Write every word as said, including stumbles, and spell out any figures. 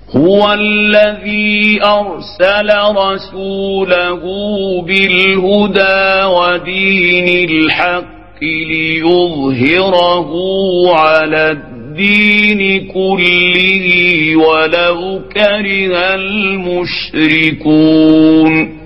هو الذي أرسل رسوله بالهدى ودين الحق ليظهره على الدين كله ولو كره المشركون